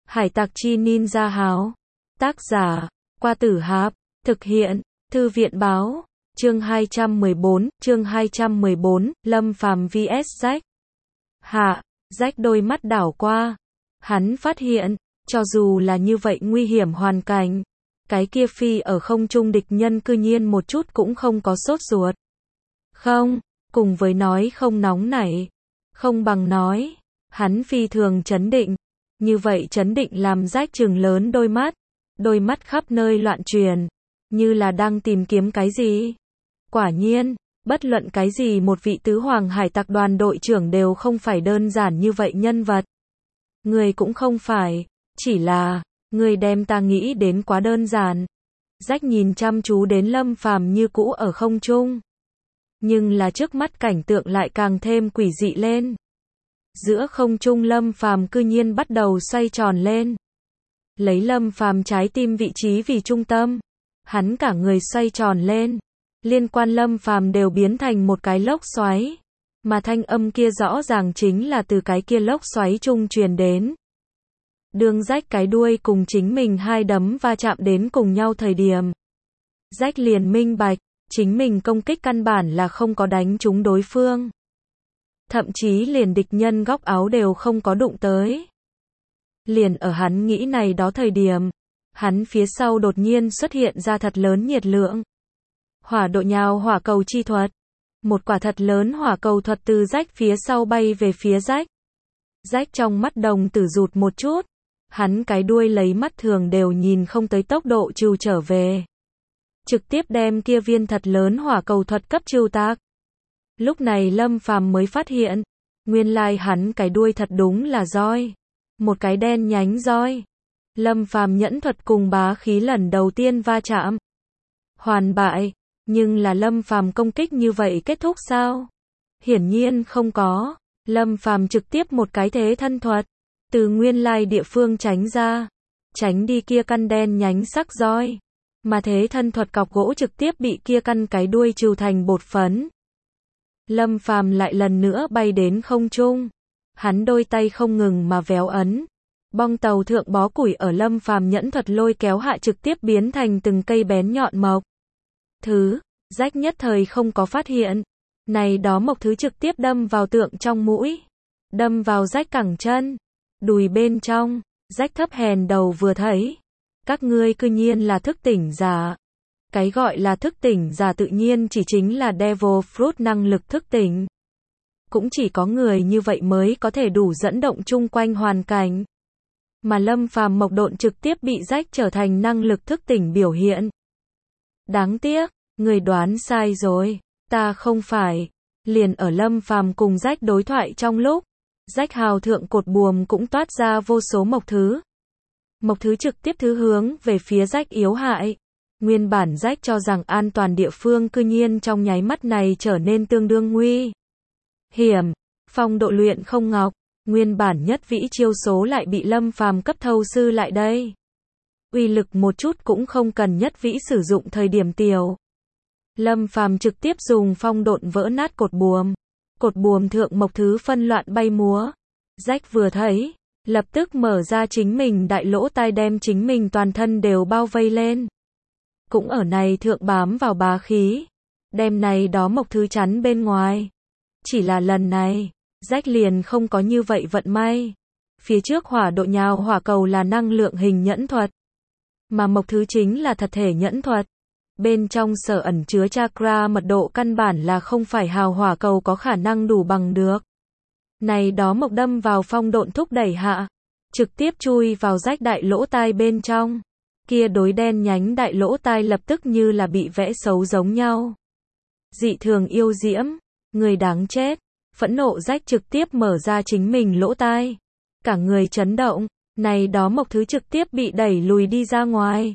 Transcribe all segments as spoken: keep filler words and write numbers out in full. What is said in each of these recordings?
Hải tặc chi ninja háo. Tác giả, Qua Tử Hạp. Thực hiện, Thư viện báo. Chương hai trăm mười bốn, chương hai trăm mười bốn, Lâm Phàm vs Jack. Hạ, Jack đôi mắt đảo qua. Hắn phát hiện, cho dù là như vậy nguy hiểm hoàn cảnh, cái kia phi ở không trung địch nhân cư nhiên một chút cũng không có sốt ruột. Không, cùng với nói không nóng nảy, không bằng nói, hắn phi thường trấn định. Như vậy trấn định làm Jack trừng lớn đôi mắt, đôi mắt khắp nơi loạn truyền, như là đang tìm kiếm cái gì. Quả nhiên, bất luận cái gì một vị tứ hoàng hải tặc đoàn đội trưởng đều không phải đơn giản như vậy nhân vật. Người cũng không phải, chỉ là, người đem ta nghĩ đến quá đơn giản. Jack nhìn chăm chú đến Lâm Phàm như cũ ở không trung. Nhưng là trước mắt cảnh tượng lại càng thêm quỷ dị lên. Giữa không trung Lâm Phàm cư nhiên bắt đầu xoay tròn lên. Lấy Lâm Phàm trái tim vị trí vì trung tâm, hắn cả người xoay tròn lên, liên quan Lâm Phàm đều biến thành một cái lốc xoáy, mà thanh âm kia rõ ràng chính là từ cái kia lốc xoáy trung truyền đến. Đương Jack cái đuôi cùng chính mình hai đấm va chạm đến cùng nhau thời điểm, Jack liền minh bạch, chính mình công kích căn bản là không có đánh trúng đối phương. Thậm chí liền địch nhân góc áo đều không có đụng tới. Liền ở hắn nghĩ này đó thời điểm, hắn phía sau đột nhiên xuất hiện ra thật lớn nhiệt lượng. Hỏa độ nhào hỏa cầu chi thuật. Một quả thật lớn hỏa cầu thuật từ Jack phía sau bay về phía Jack. Jack trong mắt đồng tử rụt một chút. Hắn cái đuôi lấy mắt thường đều nhìn không tới tốc độ trừ trở về. Trực tiếp đem kia viên thật lớn hỏa cầu thuật cấp trừ tạc. Lúc này Lâm Phàm mới phát hiện, nguyên lai hắn cái đuôi thật đúng là roi. Một cái đen nhánh roi. Lâm Phàm nhẫn thuật cùng bá khí lần đầu tiên va chạm. Hoàn bại, nhưng là Lâm Phàm công kích như vậy kết thúc sao? Hiển nhiên không có. Lâm Phàm trực tiếp một cái thế thân thuật, từ nguyên lai địa phương tránh ra, tránh đi kia căn đen nhánh sắc roi, mà thế thân thuật cọc gỗ trực tiếp bị kia căn cái đuôi trừ thành bột phấn. Lâm Phàm lại lần nữa bay đến không trung. Hắn đôi tay không ngừng mà véo ấn. Bong tàu thượng bó củi ở Lâm Phàm nhẫn thuật lôi kéo hạ trực tiếp biến thành từng cây bén nhọn mộc. Thứ, Jack nhất thời không có phát hiện. Này đó mộc thứ trực tiếp đâm vào tượng trong mũi. Đâm vào Jack cẳng chân. Đùi bên trong. Jack thấp hèn đầu vừa thấy. Các ngươi cư nhiên là thức tỉnh giả. Cái gọi là thức tỉnh giả tự nhiên chỉ chính là Devil Fruit năng lực thức tỉnh. Cũng chỉ có người như vậy mới có thể đủ dẫn động chung quanh hoàn cảnh. Mà Lâm Phàm mộc độn trực tiếp bị Jack trở thành năng lực thức tỉnh biểu hiện. Đáng tiếc, người đoán sai rồi, ta không phải. Liền ở Lâm Phàm cùng Jack đối thoại trong lúc, Jack hào thượng cột buồm cũng toát ra vô số mộc thứ. Mộc thứ trực tiếp thứ hướng về phía Jack yếu hại. Nguyên bản Jack cho rằng an toàn địa phương cư nhiên trong nháy mắt này trở nên tương đương nguy hiểm. Phong độ luyện không ngọc, nguyên bản nhất vĩ chiêu số lại bị Lâm Phàm cấp thâu sư lại đây. Uy lực một chút cũng không cần nhất vĩ sử dụng thời điểm tiểu. Lâm Phàm trực tiếp dùng phong độn vỡ nát cột buồm. Cột buồm thượng mộc thứ phân loạn bay múa. Jack vừa thấy, lập tức mở ra chính mình đại lỗ tai đem chính mình toàn thân đều bao vây lên. Cũng ở này thượng bám vào bá khí. Đem này đó mộc thứ chắn bên ngoài. Chỉ là lần này, Jack liền không có như vậy vận may. Phía trước hỏa độ nhào hỏa cầu là năng lượng hình nhẫn thuật. Mà mộc thứ chính là thật thể nhẫn thuật. Bên trong sở ẩn chứa chakra mật độ căn bản là không phải hào hỏa cầu có khả năng đủ bằng được. Này đó mộc đâm vào phong độn thúc đẩy hạ. Trực tiếp chui vào Jack đại lỗ tai bên trong. Kia đối đen nhánh đại lỗ tai lập tức như là bị vẽ xấu giống nhau. Dị thường yêu diễm. Người đáng chết. Phẫn nộ Jack trực tiếp mở ra chính mình lỗ tai. Cả người chấn động. Này đó mộc thứ trực tiếp bị đẩy lùi đi ra ngoài.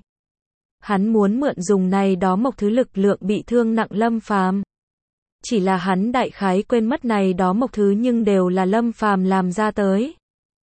Hắn muốn mượn dùng này đó mộc thứ lực lượng bị thương nặng Lâm Phàm. Chỉ là hắn đại khái quên mất này đó mộc thứ nhưng đều là Lâm Phàm làm ra tới.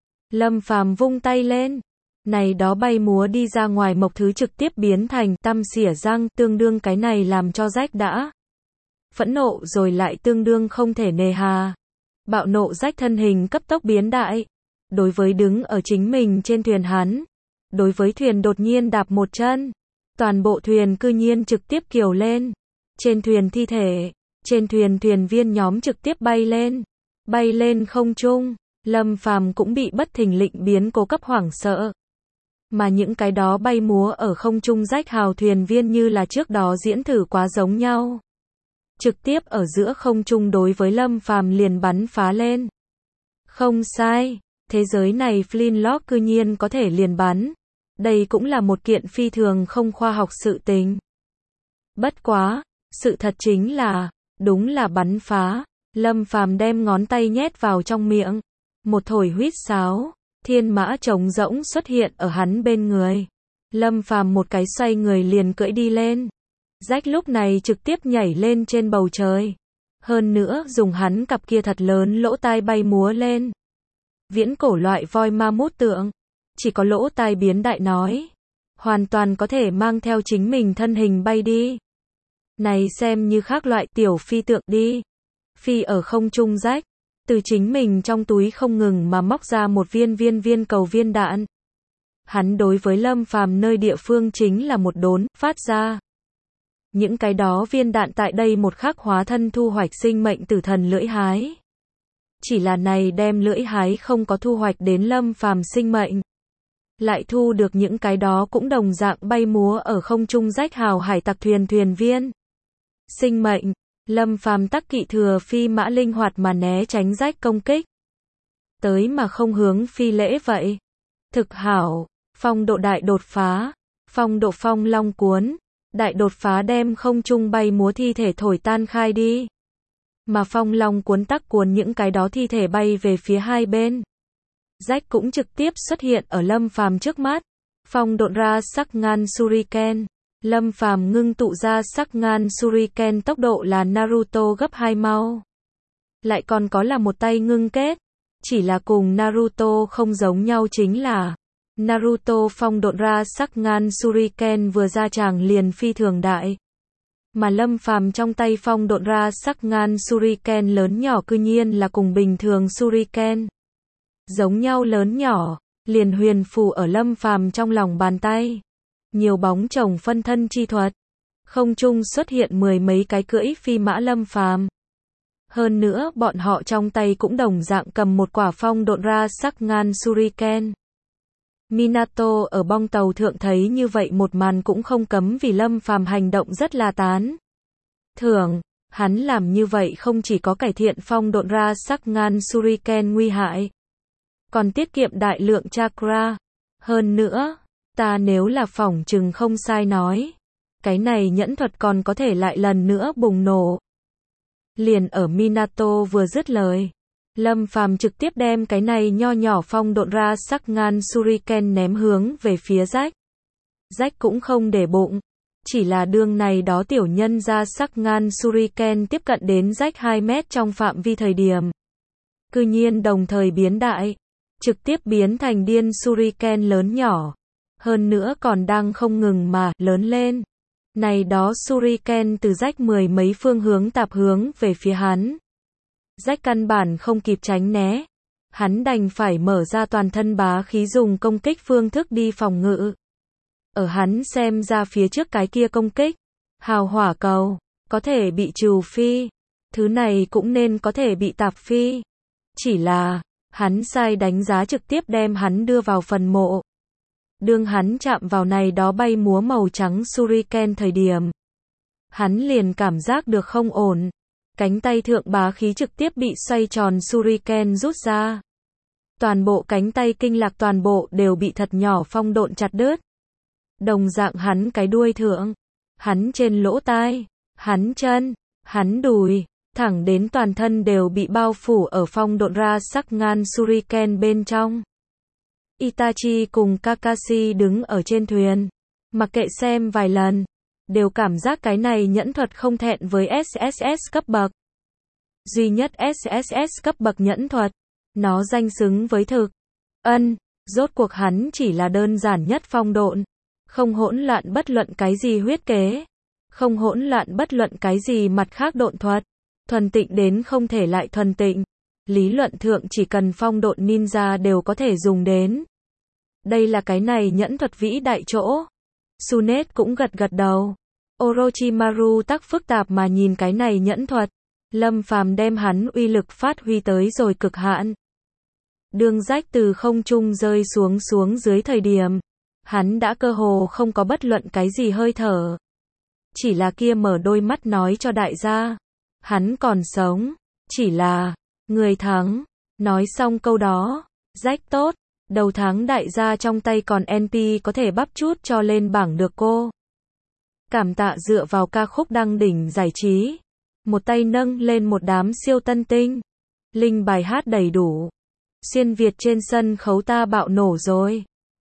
Lâm Phàm vung tay lên. Này đó bay múa đi ra ngoài mộc thứ trực tiếp biến thành tăm xỉa răng, tương đương cái này làm cho Jack đã phẫn nộ rồi lại tương đương không thể nề hà. Bạo nộ Jack thân hình cấp tốc biến đại. đối với đứng ở chính mình trên thuyền hắn, đối với thuyền đột nhiên đạp một chân, toàn bộ thuyền cư nhiên trực tiếp kiều lên, trên thuyền thi thể, trên thuyền thuyền viên nhóm trực tiếp bay lên, bay lên không trung, Lâm Phàm cũng bị bất thình lình biến cố cấp hoảng sợ. Mà những cái đó bay múa ở không trung rách hào thuyền viên như là trước đó diễn thử quá giống nhau. Trực tiếp ở giữa không trung đối với Lâm Phàm liền bắn phá lên. Không sai, thế giới này Flintlock cư nhiên có thể liền bắn. Đây cũng là một kiện phi thường không khoa học sự tình. Bất quá, sự thật chính là, đúng là bắn phá. Lâm Phàm đem ngón tay nhét vào trong miệng. Một thổi huýt sáo, thiên mã trống rỗng xuất hiện ở hắn bên người. Lâm Phàm một cái xoay người liền cưỡi đi lên. Rách lúc này trực tiếp nhảy lên trên bầu trời. Hơn nữa dùng hắn cặp kia thật lớn lỗ tai bay múa lên. Viễn cổ loại voi ma mút tượng. Chỉ có lỗ tai biến đại nói. Hoàn toàn có thể mang theo chính mình thân hình bay đi. Này xem như khác loại tiểu phi tượng đi. Phi ở không trung rách. Từ chính mình trong túi không ngừng mà móc ra một viên viên viên cầu viên đạn. Hắn đối với Lâm Phàm nơi địa phương chính là một đốn, phát ra. Những cái đó viên đạn tại đây một khắc hóa thân thu hoạch sinh mệnh tử thần lưỡi hái. Chỉ là này đem lưỡi hái không có thu hoạch đến Lâm Phàm sinh mệnh. Lại thu được những cái đó cũng đồng dạng bay múa ở không trung rách hào hải tặc thuyền thuyền viên. Sinh mệnh. Lâm Phàm tắc kỵ thừa phi mã linh hoạt mà né tránh rách công kích. Tới mà không hướng phi lễ vậy. Thực hảo, phong độ đại đột phá, phong độ phong long cuốn, đại đột phá đem không trung bay múa thi thể thổi tan khai đi. Mà phong long cuốn tắc cuốn những cái đó thi thể bay về phía hai bên. Rách cũng trực tiếp xuất hiện ở Lâm Phàm trước mắt. Phong độn ra sắc ngan Shuriken. Lâm Phàm ngưng tụ ra sắc ngan Shuriken tốc độ là Naruto gấp hai mau. Lại còn có là một tay ngưng kết. Chỉ là cùng Naruto không giống nhau chính là Naruto phong độn ra sắc ngan Shuriken vừa ra tràng liền phi thường đại. Mà Lâm Phàm trong tay phong độn ra sắc ngan Shuriken lớn nhỏ cư nhiên là cùng bình thường Shuriken. Giống nhau lớn nhỏ, liền huyền phù ở Lâm Phàm trong lòng bàn tay. Nhiều bóng chồng phân thân chi thuật. Không trung xuất hiện mười mấy cái cưỡi phi mã Lâm Phàm. Hơn nữa bọn họ trong tay cũng đồng dạng cầm một quả phong độn ra sắc ngan Shuriken. Minato ở bong tàu thượng thấy như vậy một màn cũng không cấm vì Lâm Phàm hành động rất là tán. Thường, hắn làm như vậy không chỉ có cải thiện phong độn ra sắc ngan Shuriken nguy hại, còn tiết kiệm đại lượng chakra. Hơn nữa, ta nếu là phỏng chừng không sai nói, cái này nhẫn thuật còn có thể lại lần nữa bùng nổ. Liền ở Minato vừa dứt lời, Lâm Phàm trực tiếp đem cái này nho nhỏ phong độn ra sắc ngan Shuriken ném hướng về phía rách. Rách cũng không để bụng, chỉ là đương này đó tiểu nhân ra sắc ngan Shuriken tiếp cận đến rách hai mét trong phạm vi thời điểm. Cư nhiên đồng thời biến đại, trực tiếp biến thành điên Shuriken lớn nhỏ. Hơn nữa còn đang không ngừng mà lớn lên. Này đó Shuriken từ rách mười mấy phương hướng tạp hướng về phía hắn. Rách căn bản không kịp tránh né. Hắn đành phải mở ra toàn thân bá khí dùng công kích phương thức đi phòng ngự. Ở hắn xem ra phía trước cái kia công kích, hào hỏa cầu, có thể bị trừ phi. Thứ này cũng nên có thể bị tạp phi. Chỉ là, hắn sai đánh giá trực tiếp đem hắn đưa vào phần mộ. Đương hắn chạm vào này đó bay múa màu trắng Shuriken thời điểm. Hắn liền cảm giác được không ổn. Cánh tay thượng bá khí trực tiếp bị xoay tròn Shuriken rút ra. Toàn bộ cánh tay kinh lạc toàn bộ đều bị thật nhỏ phong độn chặt đứt. Đồng dạng hắn cái đuôi thượng, hắn trên lỗ tai, hắn chân, hắn đùi, thẳng đến toàn thân đều bị bao phủ ở phong độn ra sắc ngan Shuriken bên trong. Itachi cùng Kakashi đứng ở trên thuyền, mặc kệ xem vài lần, đều cảm giác cái này nhẫn thuật không thẹn với ét ét ét cấp bậc. Duy nhất ét ét ét cấp bậc nhẫn thuật, nó danh xứng với thực. Ân, rốt cuộc hắn chỉ là đơn giản nhất phong độn, không hỗn loạn bất luận cái gì huyết kế, không hỗn loạn bất luận cái gì mặt khác độn thuật, thuần tịnh đến không thể lại thuần tịnh. lý luận thượng chỉ cần phong độn ninja đều có thể dùng đến. Đây là cái này nhẫn thuật vĩ đại chỗ. Sunet cũng gật gật đầu. Orochimaru tắc phức tạp mà nhìn cái này nhẫn thuật. Lâm Phàm đem hắn uy lực phát huy tới rồi cực hạn. Đường rách từ không trung rơi xuống xuống dưới thời điểm. Hắn đã cơ hồ không có bất luận cái gì hơi thở. Chỉ là kia mở đôi mắt nói cho đại gia. Hắn còn sống. Chỉ là, người thắng. Nói xong câu đó. Rách tốt. Đầu tháng đại gia trong tay còn en pê có thể bắp chút cho lên bảng được cô. Cảm tạ dựa vào ca khúc đăng đỉnh giải trí. Một tay nâng lên một đám siêu tân tinh. Linh bài hát đầy đủ. Xuyên Việt trên sân khấu ta bạo nổ rồi.